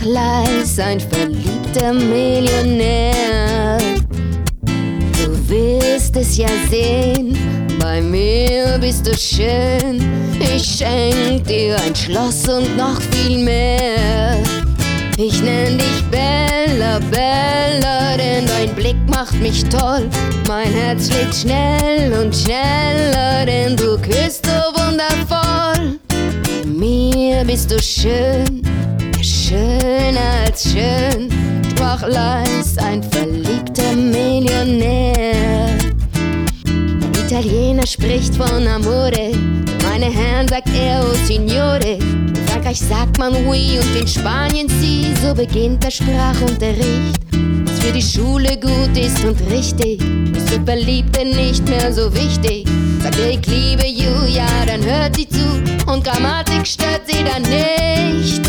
sprach leis ein verliebter Millionär. Du wirst es ja sehen, bei mir bist du schön. Ich schenk dir ein Schloss und noch viel mehr. Ich nenn dich Bella, Bella, denn dein Blick macht mich toll. Mein Herz schlägt schnell und schneller, denn du küsst so wundervoll. Bei mir bist du schön, ja, schöner als schön, sprach leis ein verliebter Millionär. Der Italiener spricht von Amore, meine Herren sagt er, oh Signore. In Frankreich sagt man oui und in Spanien si, so beginnt der Sprachunterricht. Was für die Schule gut ist und richtig, ist für Verliebte nicht mehr so wichtig. Sagt ihr, ich liebe you, ja, dann hört sie zu und Grammatik stört sie dann nicht.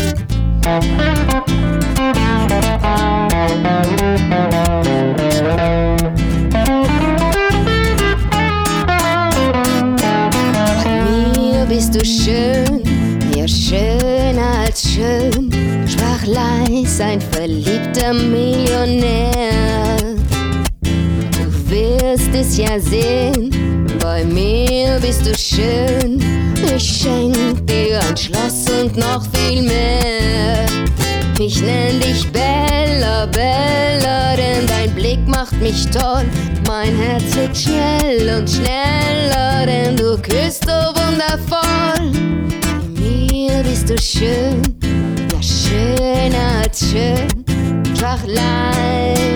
Bist du schön, ja, schöner als schön, sprach leis ein verliebter Millionär. Du wirst es ja sehen, bei mir bist du schön. Ich schenk dir ein Schloss und noch viel mehr. Ich nenn dich Bella, Bella, denn dein Blick macht mich toll. Mein Herz schlägt schnell und schneller, denn du küsst so wundervoll. Bei mir bist du schön, ja, schöner als schön, sprach leis